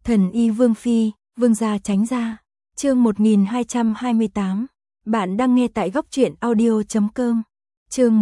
Thần y Vương Phi, Vương gia tránh ra. Chương 1228. Bạn đang nghe tại góc truyện audio.com. Chương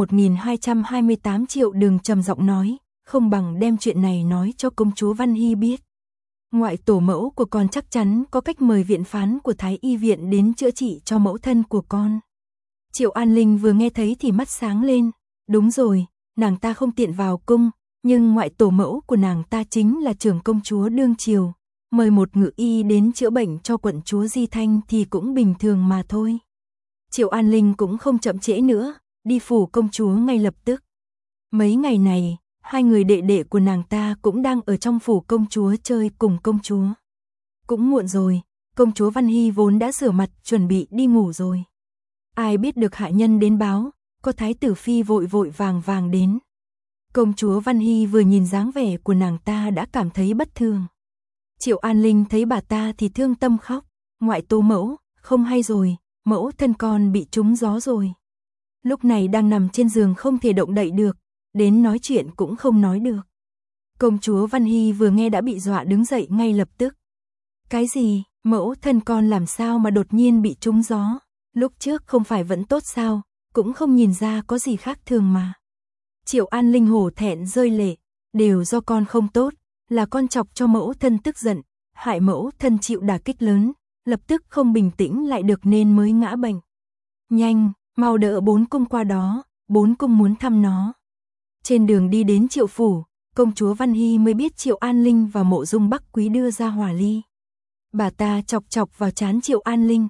1228. Triệu Đường trầm giọng nói, không bằng đem chuyện này nói cho công chúa Văn Hy biết. Ngoại tổ mẫu của con chắc chắn có cách mời viện phán của Thái y viện đến chữa trị cho mẫu thân của con. Triệu An Linh vừa nghe thấy thì mắt sáng lên. Đúng rồi, nàng ta không tiện vào cung, nhưng ngoại tổ mẫu của nàng ta chính là trưởng công chúa đương triều. Mời một ngự y đến chữa bệnh cho quận chúa Di Thanh thì cũng bình thường mà thôi. Triệu An Linh cũng không chậm trễ nữa, đi phủ công chúa ngay lập tức. Mấy ngày này, hai người đệ đệ của nàng ta cũng đang ở trong phủ công chúa chơi cùng công chúa. Cũng muộn rồi, công chúa Văn Hy vốn đã rửa mặt chuẩn bị đi ngủ rồi. Ai biết được hạ nhân đến báo, có thái tử phi vội vội vàng vàng đến. Công chúa Văn Hy vừa nhìn dáng vẻ của nàng ta đã cảm thấy bất thường. Triệu An Linh thấy bà ta thì thương tâm khóc. Ngoại tô mẫu, không hay rồi, mẫu thân con bị trúng gió rồi. Lúc này đang nằm trên giường không thể động đậy được, đến nói chuyện cũng không nói được. Công chúa Văn Hy vừa nghe đã bị dọa đứng dậy ngay lập tức. Cái gì, mẫu thân con làm sao mà đột nhiên bị trúng gió? Lúc trước không phải vẫn tốt sao, cũng không nhìn ra có gì khác thường mà. Triệu An Linh hổ thẹn rơi lệ, đều do con không tốt, là con chọc cho mẫu thân tức giận, hại mẫu thân chịu đả kích lớn, lập tức không bình tĩnh lại được nên mới ngã bệnh. Nhanh, mau đỡ bốn cung qua đó, bốn cung muốn thăm nó. Trên đường đi đến Triệu phủ, công chúa Văn Hy mới biết Triệu An Linh và Mộ Dung Bắc Quý đưa ra hỏa ly. Bà ta chọc chọc vào trán Triệu An Linh,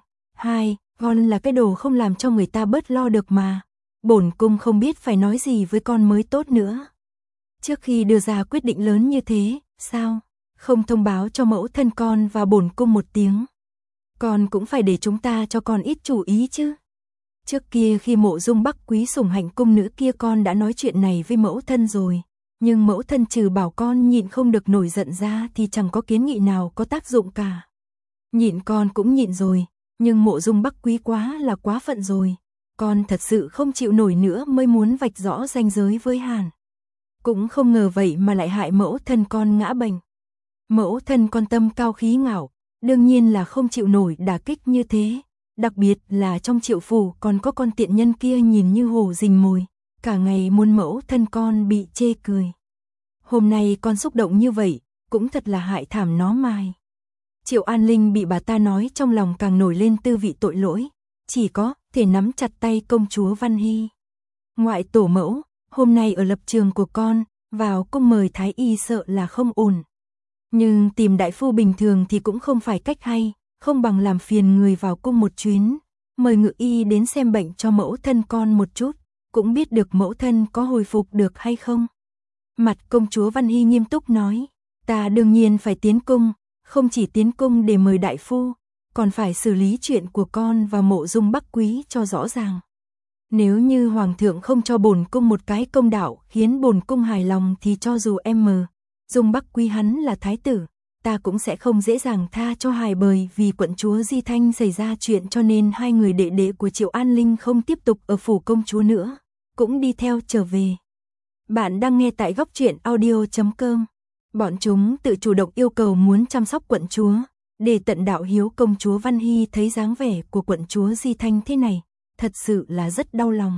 con là cái đồ không làm cho người ta bớt lo được mà. Bổn cung không biết phải nói gì với con mới tốt nữa. Trước khi đưa ra quyết định lớn như thế, sao không thông báo cho mẫu thân con và bổn cung một tiếng? Con cũng phải để chúng ta cho con ít chủ ý chứ. Trước kia khi Mộ Dung Bắc Quý sủng hạnh cung nữ kia con đã nói chuyện này với mẫu thân rồi, nhưng mẫu thân trừ bảo con nhịn không được nổi giận ra thì chẳng có kiến nghị nào có tác dụng cả. Nhịn con cũng nhịn rồi, nhưng Mộ Dung Bắc Quý quá phận rồi. Con thật sự không chịu nổi nữa mới muốn vạch rõ ranh giới với Hàn. Cũng không ngờ vậy mà lại hại mẫu thân con ngã bệnh. Mẫu thân con tâm cao khí ngạo, đương nhiên là không chịu nổi đả kích như thế. Đặc biệt là trong Triệu phủ còn có con tiện nhân kia nhìn như hổ rình mồi, cả ngày muốn mẫu thân con bị chê cười. Hôm nay con xúc động như vậy, cũng thật là hại thảm nó mài. Triệu An Linh bị bà ta nói trong lòng càng nổi lên tư vị tội lỗi, chỉ có thể nắm chặt tay công chúa Văn Hy. Ngoại tổ mẫu, hôm nay ở lập trường của con, vào cung mời thái y sợ là không ổn. Nhưng tìm đại phu bình thường thì cũng không phải cách hay, không bằng làm phiền người vào cung một chuyến, mời ngự y đến xem bệnh cho mẫu thân con một chút, cũng biết được mẫu thân có hồi phục được hay không. Mặt công chúa Văn Hy nghiêm túc nói, ta đương nhiên phải tiến cung, không chỉ tiến cung để mời đại phu, còn phải xử lý chuyện của con và Mộ Dung Bắc Quý cho rõ ràng. Nếu như hoàng thượng không cho bổn cung một cái công đạo khiến bổn cung hài lòng thì cho dù Mộ Dung Bắc Quý hắn là thái tử, ta cũng sẽ không dễ dàng tha cho hài bời. Vì quận chúa Di Thanh xảy ra chuyện cho nên hai người đệ đệ của Triệu An Linh không tiếp tục ở phủ công chúa nữa, cũng đi theo trở về. Bạn đang nghe tại góc truyện audio.com. Bọn chúng tự chủ động yêu cầu muốn chăm sóc quận chúa, để tận đạo hiếu. Công chúa Văn Hy thấy dáng vẻ của quận chúa Di Thanh thế này, thật sự là rất đau lòng.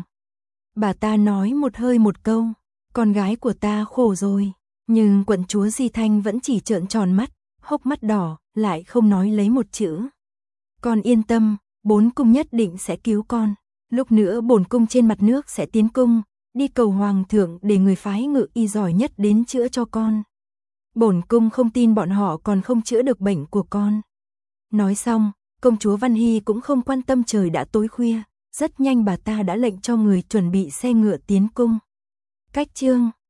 Bà ta nói một hơi một câu, con gái của ta khổ rồi, nhưng quận chúa Di Thanh vẫn chỉ trợn tròn mắt, hốc mắt đỏ, lại không nói lấy một chữ. Con yên tâm, bốn cung nhất định sẽ cứu con. Lúc nữa bổn cung trên mặt nước sẽ tiến cung, đi cầu hoàng thượng để người phái ngự y giỏi nhất đến chữa cho con. Bổn cung không tin bọn họ còn không chữa được bệnh của con. Nói xong, công chúa Văn Hy cũng không quan tâm trời đã tối khuya, rất nhanh bà ta đã lệnh cho người chuẩn bị xe ngựa tiến cung. Cách chương